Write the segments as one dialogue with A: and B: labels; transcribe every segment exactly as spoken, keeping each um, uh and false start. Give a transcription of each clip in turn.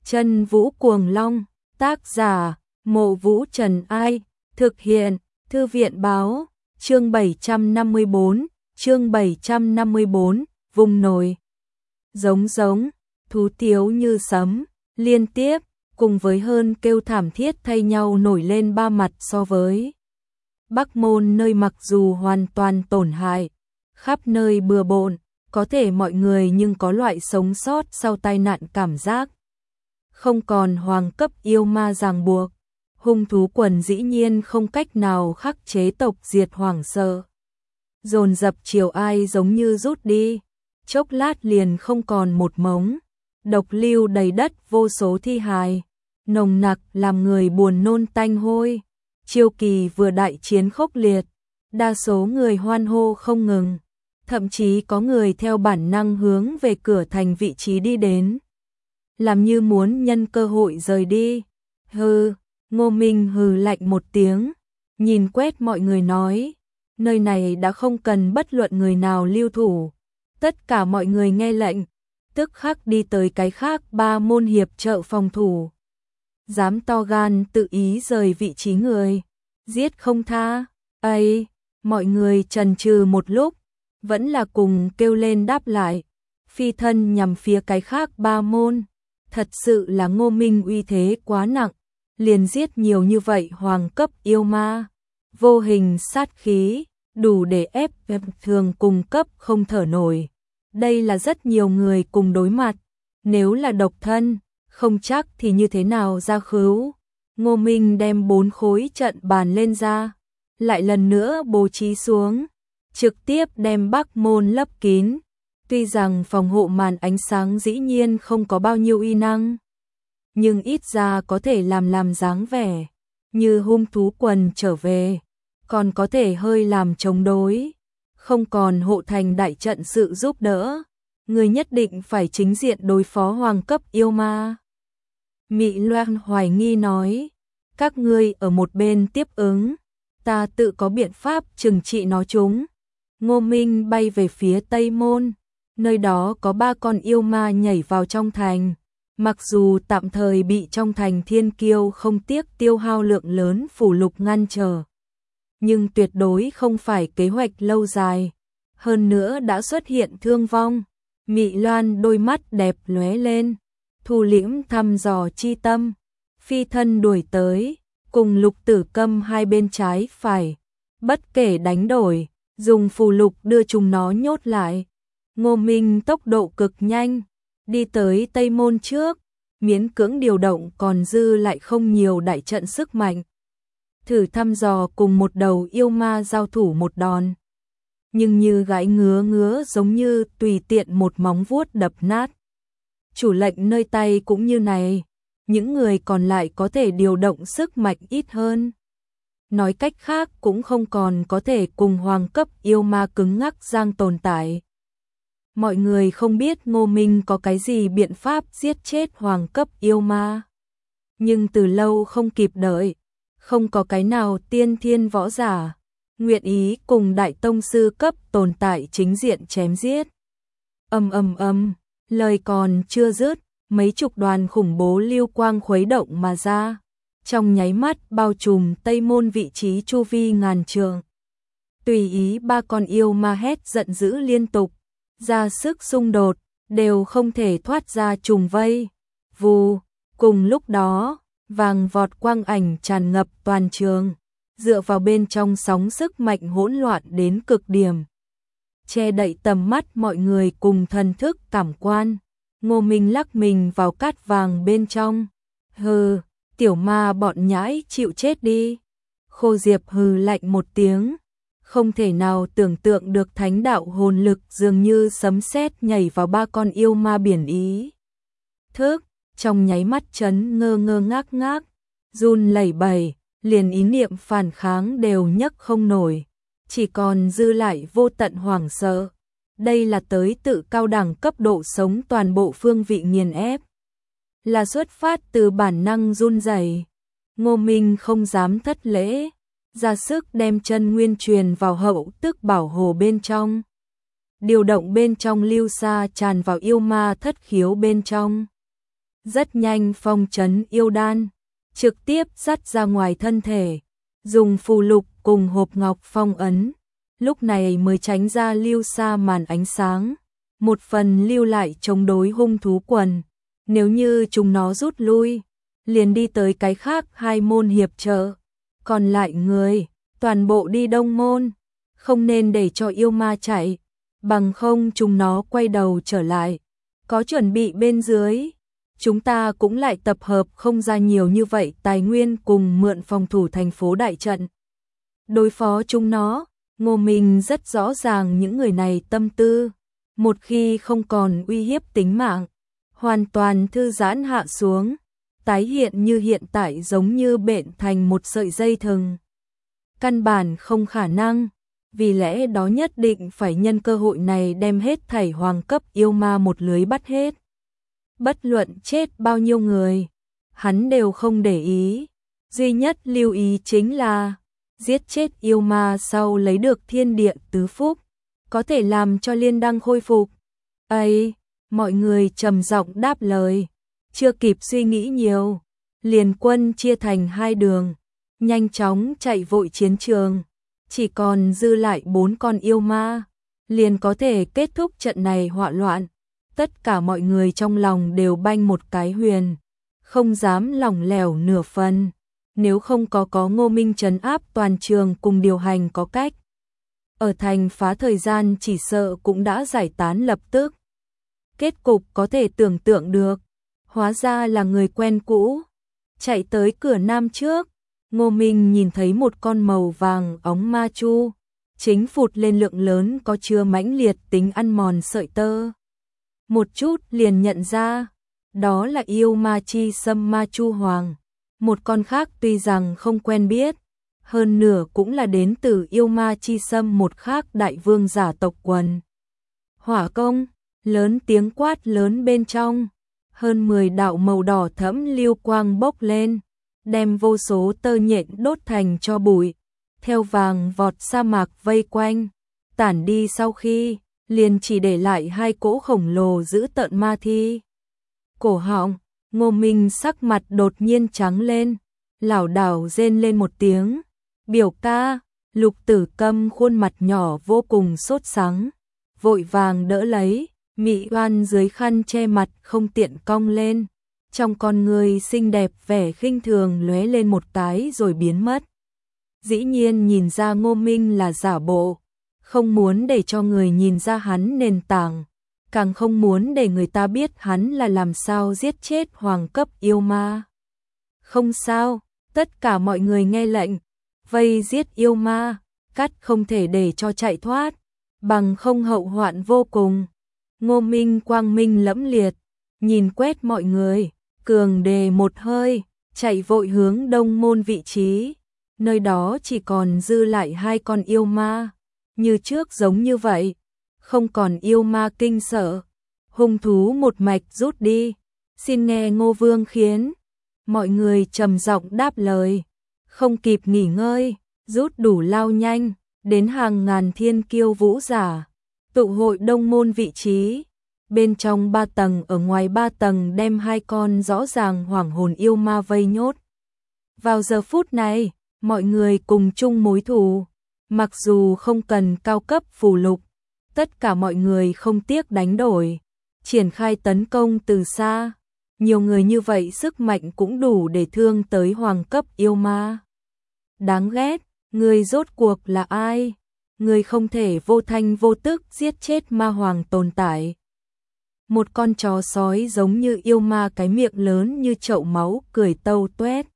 A: Chân Vũ Cuồng Long, tác giả, Mộ Vũ Trần Ai, thực hiện, Thư viện Báo, chương bảy trăm năm mươi bốn, chương bảy trăm năm mươi bốn, vùng nổi. Giống giống, thú tiếu như sấm, liên tiếp, cùng với hơn kêu thảm thiết thay nhau nổi lên ba mặt so với Bắc Môn, nơi mặc dù hoàn toàn tổn hại, khắp nơi bừa bộn, có thể mọi người nhưng có loại sống sót sau tai nạn cảm giác. Không còn hoàng cấp yêu ma ràng buộc, hung thú quần dĩ nhiên không cách nào khắc chế tộc diệt hoảng sợ. Dồn dập chiều ai giống như rút đi, chốc lát liền không còn một mống, độc lưu đầy đất vô số thi hài, nồng nặc làm người buồn nôn tanh hôi. Chiêu kỳ vừa đại chiến khốc liệt, đa số người hoan hô không ngừng, thậm chí có người theo bản năng hướng về cửa thành vị trí đi đến, làm như muốn nhân cơ hội rời đi. Hừ, Ngô Minh hừ lạnh một tiếng, nhìn quét mọi người nói, nơi này đã không cần bất luận người nào lưu thủ, tất cả mọi người nghe lệnh, tức khắc đi tới cái khác ba môn hiệp trợ phòng thủ. Dám to gan tự ý rời vị trí người, giết không tha. Ây, mọi người chần chừ một lúc, vẫn là cùng kêu lên đáp lại, phi thân nhằm phía cái khác ba môn. Thật sự là Ngô Minh uy thế quá nặng, liền giết nhiều như vậy hoàng cấp yêu ma, vô hình sát khí, đủ để ép thường cùng cấp không thở nổi. Đây là rất nhiều người cùng đối mặt, nếu là độc thân, không chắc thì như thế nào ra khứu. Ngô Minh đem bốn khối trận bàn lên ra, lại lần nữa bố trí xuống, trực tiếp đem Bắc Môn lấp kín. Tuy rằng phòng hộ màn ánh sáng dĩ nhiên không có bao nhiêu uy năng, nhưng ít ra có thể làm làm dáng vẻ, như hung thú quần trở về, còn có thể hơi làm chống đối, không còn hộ thành đại trận sự giúp đỡ. Người nhất định phải chính diện đối phó hoàng cấp yêu ma. Mị Loan hoài nghi nói, các ngươi ở một bên tiếp ứng, ta tự có biện pháp trừng trị nó chúng. Ngô Minh bay về phía Tây Môn, nơi đó có ba con yêu ma nhảy vào trong thành, mặc dù tạm thời bị trong thành thiên kiêu không tiếc tiêu hao lượng lớn phủ lục ngăn trở, nhưng tuyệt đối không phải kế hoạch lâu dài, hơn nữa đã xuất hiện thương vong. Mị Loan đôi mắt đẹp lóe lên, thu liễm thăm dò chi tâm, phi thân đuổi tới, cùng Lục Tử Câm hai bên trái phải, bất kể đánh đổi, dùng phù lục đưa chúng nó nhốt lại. Ngô Minh tốc độ cực nhanh, đi tới Tây Môn trước, miễn cưỡng điều động còn dư lại không nhiều đại trận sức mạnh, thử thăm dò cùng một đầu yêu ma giao thủ một đòn. Nhưng như gãi ngứa ngứa giống như tùy tiện một móng vuốt đập nát. Chủ lệnh nơi tay cũng như này, những người còn lại có thể điều động sức mạnh ít hơn. Nói cách khác cũng không còn có thể cùng hoàng cấp yêu ma cứng ngắc giang tồn tại. Mọi người không biết Ngô Minh có cái gì biện pháp giết chết hoàng cấp yêu ma. Nhưng từ lâu không kịp đợi, không có cái nào tiên thiên võ giả nguyện ý cùng đại tông sư cấp tồn tại chính diện chém giết. Ầm ầm ầm, lời còn chưa dứt, mấy chục đoàn khủng bố lưu quang khuấy động mà ra, trong nháy mắt bao trùm Tây Môn vị trí chu vi ngàn trượng. Tùy ý ba con yêu ma hét giận dữ liên tục, ra sức xung đột, đều không thể thoát ra trùng vây. Vù, cùng lúc đó, vàng vọt quang ảnh tràn ngập toàn trường, dựa vào bên trong sóng sức mạnh hỗn loạn đến cực điểm, che đậy tầm mắt mọi người cùng thần thức cảm quan. Ngô Minh lắc mình vào cát vàng bên trong. Hừ, tiểu ma bọn nhãi chịu chết đi. Khô Diệp hừ lạnh một tiếng, không thể nào tưởng tượng được thánh đạo hồn lực dường như sấm sét nhảy vào ba con yêu ma biển ý. Thức, trong nháy mắt chấn ngơ ngơ ngác ngác, run lẩy bẩy, liền ý niệm phản kháng đều nhấc không nổi, chỉ còn dư lại vô tận hoảng sợ. Đây là tới tự cao đẳng cấp độ sống toàn bộ phương vị nghiền ép, là xuất phát từ bản năng run rẩy. Ngô Minh không dám thất lễ, ra sức đem chân nguyên truyền vào hậu tức bảo hồ bên trong, điều động bên trong lưu xa tràn vào yêu ma thất khiếu bên trong. rất nhanh phong trấn yêu đan, trực tiếp dắt ra ngoài thân thể, dùng phù lục cùng hộp ngọc phong ấn, lúc này mới tránh ra lưu xa màn ánh sáng, một phần lưu lại chống đối hung thú quần, nếu như chúng nó rút lui, liền đi tới cái khác hai môn hiệp trợ, còn lại người, toàn bộ đi đông môn, không nên để cho yêu ma chạy, bằng không chúng nó quay đầu trở lại, có chuẩn bị bên dưới. Chúng ta cũng lại tập hợp không ra nhiều như vậy tài nguyên cùng mượn phòng thủ thành phố đại trận. Đối phó chúng nó, Ngô Minh rất rõ ràng những người này tâm tư, một khi không còn uy hiếp tính mạng, hoàn toàn thư giãn hạ xuống, tái hiện như hiện tại giống như bện thành một sợi dây thừng. Căn bản không khả năng, vì lẽ đó nhất định phải nhân cơ hội này đem hết thảy hoàng cấp yêu ma một lưới bắt hết. Bất luận chết bao nhiêu người, hắn đều không để ý, duy nhất lưu ý chính là giết chết yêu ma sau lấy được thiên địa tứ phúc, có thể làm cho liên đăng khôi phục. Ấy, mọi người trầm giọng đáp lời, chưa kịp suy nghĩ nhiều, liền quân chia thành hai đường, nhanh chóng chạy vội chiến trường, chỉ còn dư lại bốn con yêu ma, liền có thể kết thúc trận này họa loạn. Tất cả mọi người trong lòng đều banh một cái huyền, không dám lỏng lẻo nửa phần, nếu không có có Ngô Minh trấn áp toàn trường cùng điều hành có cách. Ở thành phá thời gian chỉ sợ cũng đã giải tán lập tức. Kết cục có thể tưởng tượng được, hóa ra là người quen cũ. Chạy tới cửa nam trước, Ngô Minh nhìn thấy một con màu vàng óng ma chu, chính phụt lên lượng lớn có chứa mãnh liệt tính ăn mòn sợi tơ. Một chút liền nhận ra, đó là yêu ma chi sâm ma chu hoàng. Một con khác tuy rằng không quen biết, hơn nửa cũng là đến từ yêu ma chi sâm một khác đại vương giả tộc quần. Hỏa công, lớn tiếng quát lớn bên trong, hơn mười đạo màu đỏ thẫm lưu quang bốc lên, đem vô số tơ nhện đốt thành cho bụi, theo vàng vọt sa mạc vây quanh, tản đi sau khi liền chỉ để lại hai cỗ khổng lồ giữ tợn ma thi. Cổ họng, Ngô Minh sắc mặt đột nhiên trắng lên, lảo đảo rên lên một tiếng. Biểu ca, Lục Tử Câm khuôn mặt nhỏ vô cùng sốt sắng, vội vàng đỡ lấy, mị oan dưới khăn che mặt không tiện cong lên, trong con người xinh đẹp vẻ khinh thường lóe lên một cái rồi biến mất. Dĩ nhiên nhìn ra Ngô Minh là giả bộ, không muốn để cho người nhìn ra hắn nền tảng, càng không muốn để người ta biết hắn là làm sao giết chết hoàng cấp yêu ma. Không sao, tất cả mọi người nghe lệnh, vây giết yêu ma, cắt không thể để cho chạy thoát, bằng không hậu hoạn vô cùng. Ngô Minh quang minh lẫm liệt, nhìn quét mọi người, cường đề một hơi, chạy vội hướng đông môn vị trí, nơi đó chỉ còn dư lại hai con yêu ma. Như trước giống như vậy, không còn yêu ma kinh sợ, hung thú một mạch rút đi, xin nghe Ngô Vương khiến. Mọi người trầm giọng đáp lời, không kịp nghỉ ngơi, rút đủ lao nhanh, đến hàng ngàn thiên kiêu vũ giả, tụ hội đông môn vị trí, bên trong ba tầng ở ngoài ba tầng đem hai con rõ ràng hoàng hồn yêu ma vây nhốt. Vào giờ phút này, mọi người cùng chung mối thù. Mặc dù không cần cao cấp phù lục, tất cả mọi người không tiếc đánh đổi, triển khai tấn công từ xa. Nhiều người như vậy sức mạnh cũng đủ để thương tới hoàng cấp yêu ma. Đáng ghét, người rốt cuộc là ai? Người không thể vô thanh vô tức giết chết ma hoàng tồn tại. Một con chó sói giống như yêu ma cái miệng lớn như chậu máu cười tâu tuét.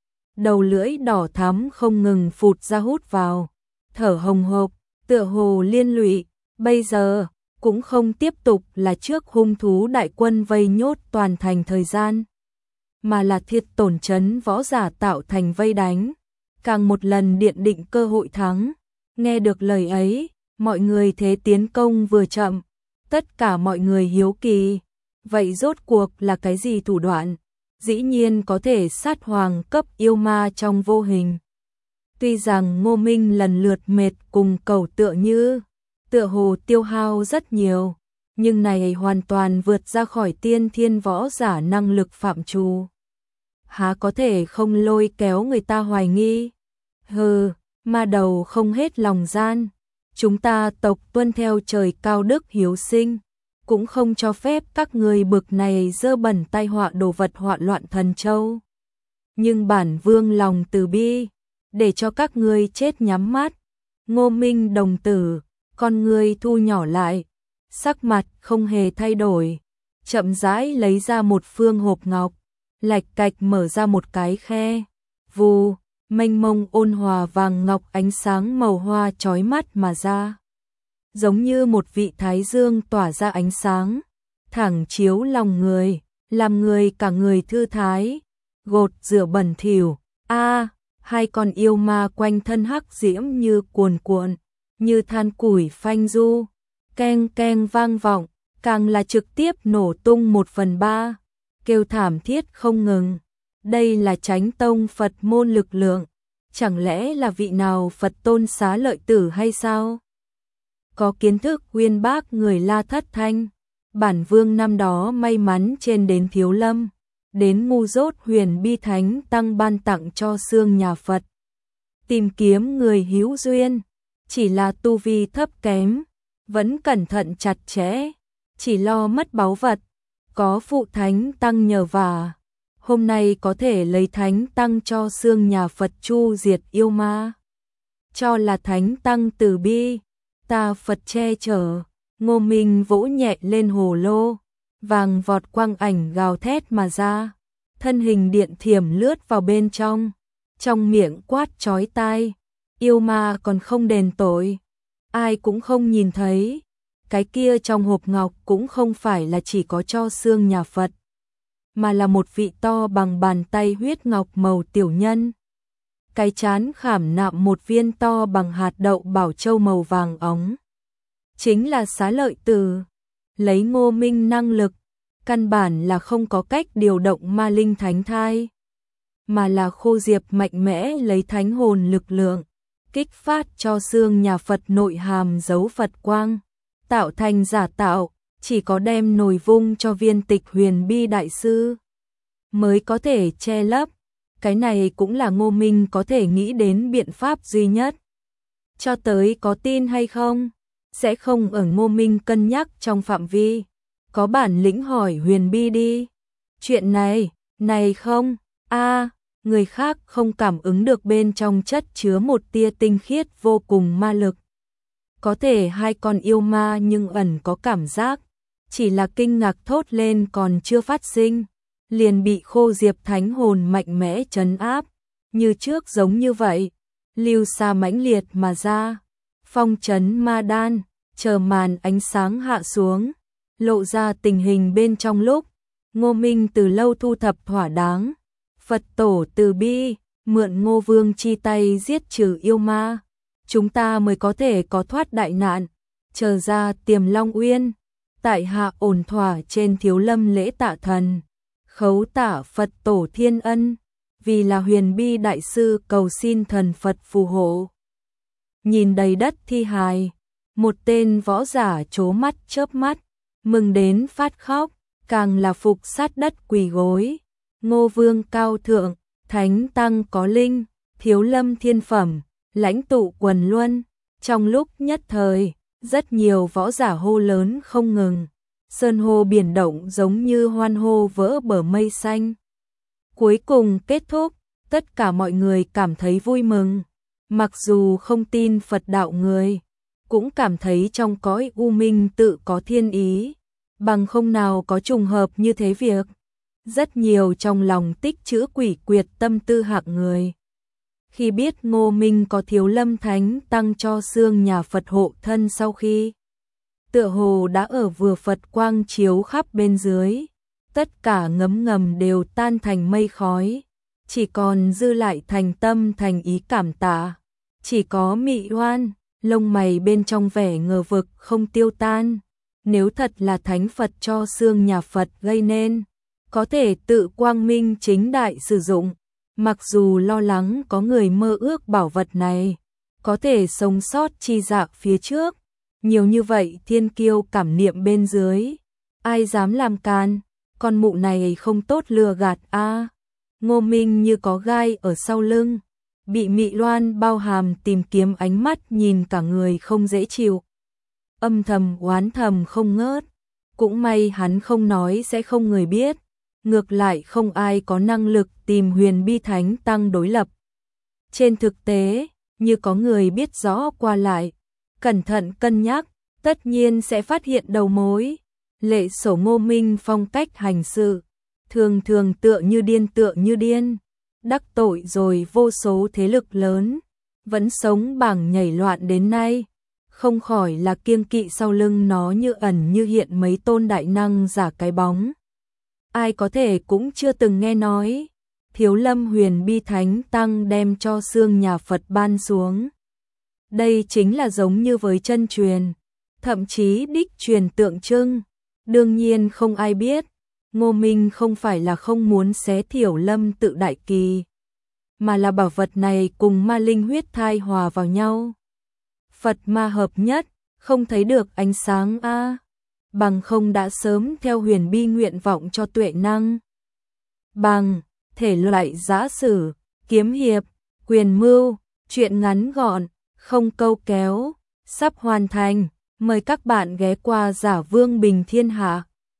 A: Đầu lưỡi đỏ thắm không ngừng phụt ra hút vào. Thở hồng hộc, tựa hồ liên lụy, bây giờ cũng không tiếp tục là trước hung thú đại quân vây nhốt toàn thành thời gian, mà là thiệt tổn chấn võ giả tạo thành vây đánh, càng một lần điện định cơ hội thắng. Nghe được lời ấy, mọi người thế tiến công vừa chậm, tất cả mọi người hiếu kỳ, vậy rốt cuộc là cái gì thủ đoạn, dĩ nhiên có thể sát hoàng cấp yêu ma trong vô hình. Tuy rằng Ngô Minh lần lượt mệt cùng cầu tựa như, tựa hồ tiêu hao rất nhiều, Nhưng này hoàn toàn vượt ra khỏi tiên thiên võ giả năng lực phạm trù. Há có thể không lôi kéo người ta hoài nghi. Hừ, ma đầu không hết lòng gian. Chúng ta tộc tuân theo trời cao đức hiếu sinh, cũng không cho phép các người bực này dơ bẩn tai họa đồ vật hoạn loạn thần châu. Nhưng bản vương lòng từ bi, để cho các ngươi chết nhắm mắt. Ngô Minh đồng tử, con ngươi thu nhỏ lại, sắc mặt không hề thay đổi, chậm rãi lấy ra một phương hộp ngọc, lạch cạch mở ra một cái khe, vù, mênh mông ôn hòa vàng ngọc ánh sáng màu hoa chói mắt mà ra. Giống như một vị thái dương tỏa ra ánh sáng, thẳng chiếu lòng người, làm người cả người thư thái, gột rửa bẩn thỉu. A, hai con yêu ma quanh thân hắc diễm như cuồn cuộn, như than củi phanh du, keng keng vang vọng, càng là trực tiếp nổ tung một phần ba, kêu thảm thiết không ngừng. Đây là Chánh Tông Phật môn lực lượng, chẳng lẽ là vị nào Phật tôn xá lợi tử hay sao? Có kiến thức uyên bác người La Thất Thanh, bản vương năm đó may mắn trên đến Thiếu Lâm, đến ngu dốt huyền bi thánh tăng ban tặng cho xương nhà Phật. Tìm kiếm người hữu duyên, chỉ là tu vi thấp kém, vẫn cẩn thận chặt chẽ, chỉ lo mất báu vật, có phụ thánh tăng nhờ vả. Hôm nay có thể lấy thánh tăng cho xương nhà Phật chu diệt yêu ma. Cho là thánh tăng từ bi, ta Phật che chở. Ngô Minh vỗ nhẹ lên hồ lô, vàng vọt quang ảnh gào thét mà ra, thân hình điện thiểm lướt vào bên trong, trong miệng quát chói tai, yêu ma còn không đền tội, ai cũng không nhìn thấy, cái kia trong hộp ngọc cũng không phải là chỉ có cho xương nhà Phật, mà là một vị to bằng bàn tay huyết ngọc màu tiểu nhân. Cái chán khảm nạm một viên to bằng hạt đậu bảo châu màu vàng óng. Chính là xá lợi tử. Lấy Ngô Minh năng lực, căn bản là không có cách điều động ma linh thánh thai, mà là Khô Diệp mạnh mẽ lấy thánh hồn lực lượng, kích phát cho xương nhà Phật nội hàm dấu Phật quang, tạo thành giả tạo, chỉ có đem nồi vung cho viên Tịch Huyền Bi đại sư mới có thể che lấp. Cái này cũng là Ngô Minh có thể nghĩ đến biện pháp duy nhất. Cho tới có tin hay không, sẽ không ở Ngô Minh cân nhắc trong phạm vi. Có bản lĩnh hỏi Huyền Bi đi. Chuyện này, này không, a người khác không cảm ứng được bên trong chất chứa một tia tinh khiết vô cùng ma lực. Có thể hai con yêu ma nhưng ẩn có cảm giác, chỉ là kinh ngạc thốt lên còn chưa phát sinh, liền bị Khô Diệp thánh hồn mạnh mẽ trấn áp, như trước giống như vậy, lưu xa mãnh liệt mà ra, phong trấn ma đan, chờ màn ánh sáng hạ xuống, lộ ra tình hình bên trong lúc, Ngô Minh từ lâu thu thập thỏa đáng, Phật tổ từ bi, mượn Ngô Vương chi tay giết trừ yêu ma, chúng ta mới có thể có thoát đại nạn, chờ ra Tiềm Long Uyên, tại hạ ổn thỏa trên Thiếu Lâm lễ tạ thần. Khấu tả Phật tổ thiên ân, vì là Huyền Bi đại sư cầu xin thần Phật phù hộ. Nhìn đầy đất thi hài, một tên võ giả trố mắt chớp mắt, mừng đến phát khóc, càng là phục sát đất quỳ gối. Ngô Vương cao thượng, thánh tăng có linh, Thiếu Lâm thiên phẩm, lãnh tụ quần luân. Trong lúc nhất thời, rất nhiều võ giả hô lớn không ngừng. Sơn hô biển động giống như hoan hô vỡ bờ mây xanh. Cuối cùng kết thúc, tất cả mọi người cảm thấy vui mừng. Mặc dù không tin Phật đạo người, cũng cảm thấy trong cõi u minh tự có thiên ý, bằng không nào có trùng hợp như thế việc. Rất nhiều trong lòng tích trữ quỷ quyệt tâm tư hạng người. Khi biết Ngô Minh có Thiếu Lâm thánh tăng cho xương nhà Phật hộ thân sau khi tựa hồ đã ở vừa Phật quang chiếu khắp bên dưới, tất cả ngấm ngầm đều tan thành mây khói, chỉ còn dư lại thành tâm thành ý cảm tạ, chỉ có Mị Oan, lông mày bên trong vẻ ngờ vực không tiêu tan, nếu thật là thánh Phật cho xương nhà Phật gây nên, có thể tự quang minh chính đại sử dụng, mặc dù lo lắng có người mơ ước bảo vật này, có thể sống sót chi dạ phía trước. Nhiều như vậy thiên kiêu cảm niệm bên dưới, ai dám làm can, con mụ này không tốt lừa gạt a. À. Ngô Minh như có gai ở sau lưng, bị Mị Loan bao hàm tìm kiếm ánh mắt nhìn cả người không dễ chịu. Âm thầm oán thầm không ngớt, cũng may hắn không nói sẽ không người biết, ngược lại không ai có năng lực tìm Huyền Bi Thánh Tăng đối lập. Trên thực tế, như có người biết rõ qua lại, cẩn thận cân nhắc, tất nhiên sẽ phát hiện đầu mối. Lệ Sổ Ngô Minh phong cách hành sự, thường thường tựa như điên tựa như điên, đắc tội rồi vô số thế lực lớn, vẫn sống bảng nhảy loạn đến nay, không khỏi là kiêng kỵ sau lưng nó như ẩn như hiện mấy tôn đại năng giả cái bóng. Ai có thể cũng chưa từng nghe nói, Thiếu Lâm Huyền Bi Thánh Tăng đem cho xương nhà Phật ban xuống. Đây chính là giống như với chân truyền, thậm chí đích truyền tượng trưng. Đương nhiên không ai biết, Ngô Minh không phải là không muốn xé Thiểu Lâm tự đại kỳ, mà là bảo vật này cùng ma linh huyết thai hòa vào nhau. Phật ma hợp nhất, không thấy được ánh sáng a, à. Bằng không đã sớm theo Huyền Bi nguyện vọng cho tuệ năng. Bằng, thể loại giã sử, kiếm hiệp, quyền mưu, truyện ngắn gọn, không câu kéo, sắp hoàn thành. Mời các bạn ghé qua Giả Vương Bình Thiên Hạ.